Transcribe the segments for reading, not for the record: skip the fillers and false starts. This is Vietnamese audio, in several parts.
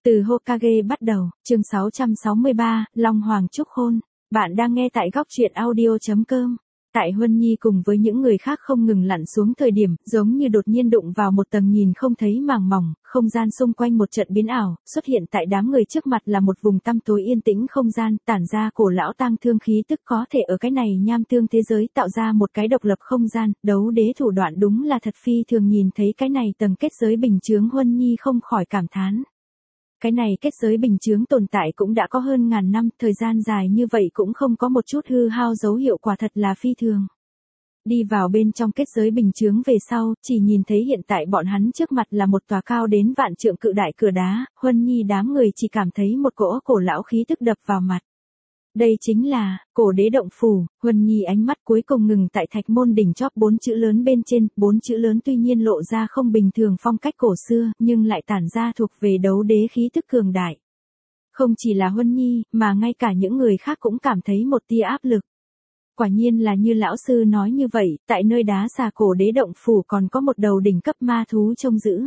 Từ Hokage bắt đầu, chương 663, Long Hoàng Trúc Hôn. Bạn đang nghe tại góc truyện audio.com. Tại Huân Nhi cùng với những người khác không ngừng lặn xuống thời điểm, giống như đột nhiên đụng vào một tầng nhìn không thấy màng mỏng, không gian xung quanh một trận biến ảo, xuất hiện tại đám người trước mặt là một vùng tăm tối yên tĩnh không gian, tản ra cổ lão tang thương khí tức có thể ở cái này nham tương thế giới tạo ra một cái độc lập không gian, đấu đế thủ đoạn đúng là thật phi thường nhìn thấy cái này tầng kết giới bình chướng Huân Nhi không khỏi cảm thán. Cái này kết giới bình chướng tồn tại cũng đã có hơn ngàn năm, thời gian dài như vậy cũng không có một chút hư hao dấu hiệu quả thật là phi thường. Đi vào bên trong kết giới bình chướng về sau, chỉ nhìn thấy hiện tại bọn hắn trước mặt là một tòa cao đến vạn trượng cự đại cửa đá, Huân Nhi đám người chỉ cảm thấy một cỗ cổ lão khí tức đập vào mặt. Đây chính là, cổ đế động phủ. Huân Nhi ánh mắt cuối cùng ngừng tại thạch môn đỉnh chóp 4 chữ lớn bên trên, 4 chữ lớn tuy nhiên lộ ra không bình thường phong cách cổ xưa, nhưng lại tản ra thuộc về đấu đế khí tức cường đại. Không chỉ là Huân Nhi, mà ngay cả những người khác cũng cảm thấy một tia áp lực. Quả nhiên là như lão sư nói như vậy, tại nơi đá xà cổ đế động phủ còn có một đầu đỉnh cấp ma thú trông giữ.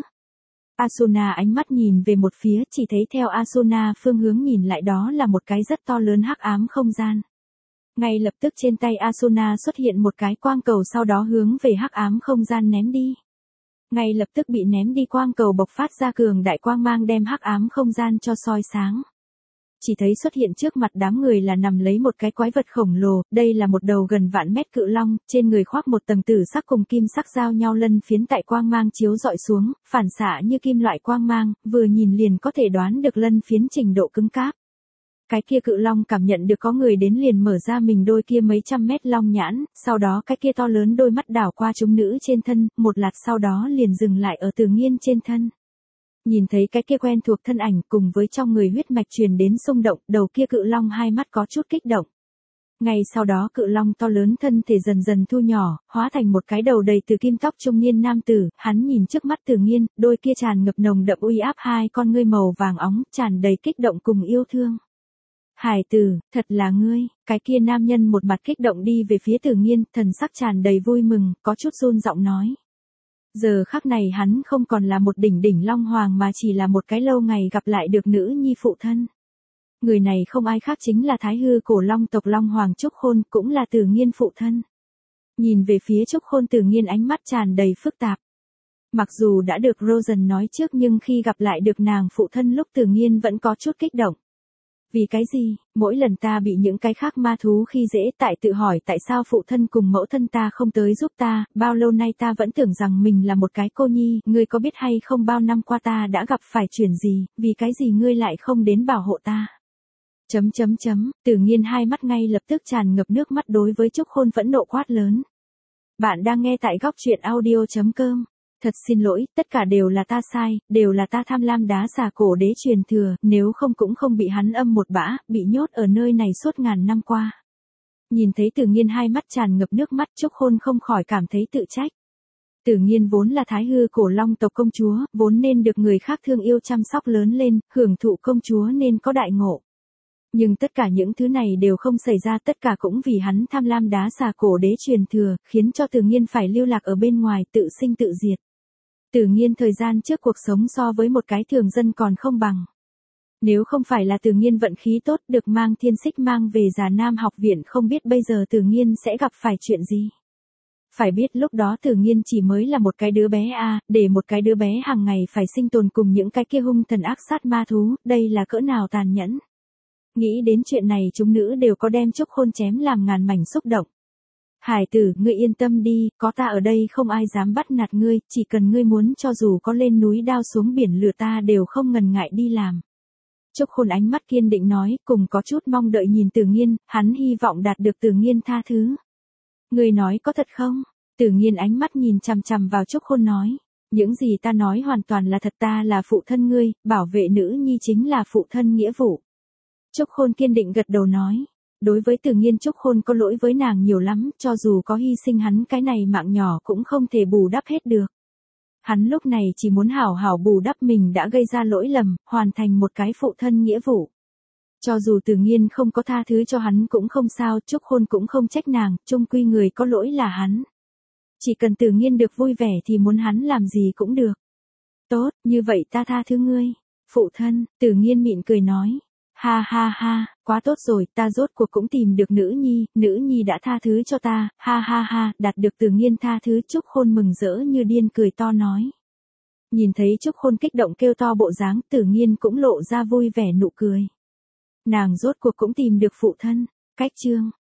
Asuna ánh mắt nhìn về một phía, chỉ thấy theo Asuna phương hướng nhìn lại đó là một cái rất to lớn hắc ám không gian. Ngay lập tức trên tay Asuna xuất hiện một cái quang cầu sau đó hướng về hắc ám không gian ném đi. Ngay lập tức bị ném đi quang cầu bộc phát ra cường đại quang mang đem hắc ám không gian cho soi sáng. Chỉ thấy xuất hiện trước mặt đám người là nằm lấy một cái quái vật khổng lồ, đây là một đầu gần vạn mét cự long, trên người khoác một tầng tử sắc cùng kim sắc giao nhau lân phiến tại quang mang chiếu dọi xuống, phản xạ như kim loại quang mang, vừa nhìn liền có thể đoán được lân phiến trình độ cứng cáp. Cái kia cự long cảm nhận được có người đến liền mở ra mình đôi kia mấy trăm mét long nhãn, sau đó cái kia to lớn đôi mắt đảo qua chúng nữ trên thân, một lát sau đó liền dừng lại ở Từ Nghiên trên thân. Nhìn thấy cái kia quen thuộc thân ảnh cùng với trong người huyết mạch truyền đến xung động, đầu kia cự long hai mắt có chút kích động. Ngay sau đó cự long to lớn thân thể dần dần thu nhỏ, hóa thành một cái đầu đầy từ kim tóc trung niên nam tử, hắn nhìn trước mắt Từ Nghiên, đôi kia tràn ngập nồng đậm uy áp hai con ngươi màu vàng óng, tràn đầy kích động cùng yêu thương. Hải tử, thật là ngươi, cái kia nam nhân một mặt kích động đi về phía Từ Nghiên, thần sắc tràn đầy vui mừng, có chút run giọng nói. Giờ khắc này hắn không còn là một đỉnh long hoàng mà chỉ là một cái lâu ngày gặp lại được nữ nhi phụ thân. Người này không ai khác chính là Thái Hư cổ long tộc Long Hoàng Trúc Hôn, cũng là Từ Nghiên phụ thân. Nhìn về phía Trúc Hôn, Từ Nghiên ánh mắt tràn đầy phức tạp. Mặc dù đã được Rosen nói trước nhưng khi gặp lại được nàng phụ thân lúc Từ Nghiên vẫn có chút kích động. Vì cái gì, mỗi lần ta bị những cái khác ma thú khi dễ tại tự hỏi tại sao phụ thân cùng mẫu thân ta không tới giúp ta, bao lâu nay ta vẫn tưởng rằng mình là một cái cô nhi, ngươi có biết hay không bao năm qua ta đã gặp phải chuyện gì, vì cái gì ngươi lại không đến bảo hộ ta. Từ Nghiên hai mắt ngay lập tức tràn ngập nước mắt đối với Trúc Hôn phẫn nộ quát lớn. Bạn đang nghe tại góc truyện audio.com. Thật xin lỗi, tất cả đều là ta sai, đều là ta tham lam đá xà cổ đế truyền thừa, nếu không cũng không bị hắn âm một bã, bị nhốt ở nơi này suốt ngàn năm qua. Nhìn thấy Từ Nghiên hai mắt tràn ngập nước mắt, Trúc Hôn không khỏi cảm thấy tự trách. Từ Nghiên vốn là Thái Hư cổ long tộc công chúa, vốn nên được người khác thương yêu chăm sóc lớn lên, hưởng thụ công chúa nên có đại ngộ. Nhưng tất cả những thứ này đều không xảy ra, tất cả cũng vì hắn tham lam đá xà cổ đế truyền thừa, khiến cho Từ Nghiên phải lưu lạc ở bên ngoài tự sinh tự diệt. Từ Nghiên thời gian trước cuộc sống so với một cái thường dân còn không bằng. Nếu không phải là Từ Nghiên vận khí tốt được mang thiên xích mang về Già Nam học viện, không biết bây giờ Từ Nghiên sẽ gặp phải chuyện gì. Phải biết lúc đó Từ Nghiên chỉ mới là một cái đứa bé để một cái đứa bé hàng ngày phải sinh tồn cùng những cái kia hung thần ác sát ma thú, đây là cỡ nào tàn nhẫn. Nghĩ đến chuyện này chúng nữ đều có đem Trúc Hôn chém làm ngàn mảnh xúc động. Hải tử, ngươi yên tâm đi, có ta ở đây không ai dám bắt nạt ngươi, chỉ cần ngươi muốn cho dù có lên núi đao xuống biển lửa ta đều không ngần ngại đi làm. Trúc Hôn ánh mắt kiên định nói, cùng có chút mong đợi nhìn Từ Nghiên, hắn hy vọng đạt được Từ Nghiên tha thứ. Ngươi nói có thật không? Từ Nghiên ánh mắt nhìn chằm chằm vào Trúc Hôn nói, những gì ta nói hoàn toàn là thật, ta là phụ thân ngươi, bảo vệ nữ nhi chính là phụ thân nghĩa vụ. Trúc Hôn kiên định gật đầu nói. Đối với Từ Nghiên Trúc Hôn có lỗi với nàng nhiều lắm, cho dù có hy sinh hắn cái này mạng nhỏ cũng không thể bù đắp hết được. Hắn lúc này chỉ muốn hảo hảo bù đắp mình đã gây ra lỗi lầm, hoàn thành một cái phụ thân nghĩa vụ. Cho dù Từ Nghiên không có tha thứ cho hắn cũng không sao, Trúc Hôn cũng không trách nàng, chung quy người có lỗi là hắn. Chỉ cần Từ Nghiên được vui vẻ thì muốn hắn làm gì cũng được. Tốt, như vậy ta tha thứ ngươi. Phụ thân, Tử Nghiên mỉm cười nói. Ha ha ha, quá tốt rồi, ta rốt cuộc cũng tìm được nữ nhi đã tha thứ cho ta, ha ha ha, đạt được Tử Nghiên tha thứ. Trúc Khôn mừng rỡ như điên cười to nói. Nhìn thấy Trúc Khôn kích động kêu to bộ dáng, Tử Nghiên cũng lộ ra vui vẻ nụ cười. Nàng rốt cuộc cũng tìm được phụ thân. Cách chương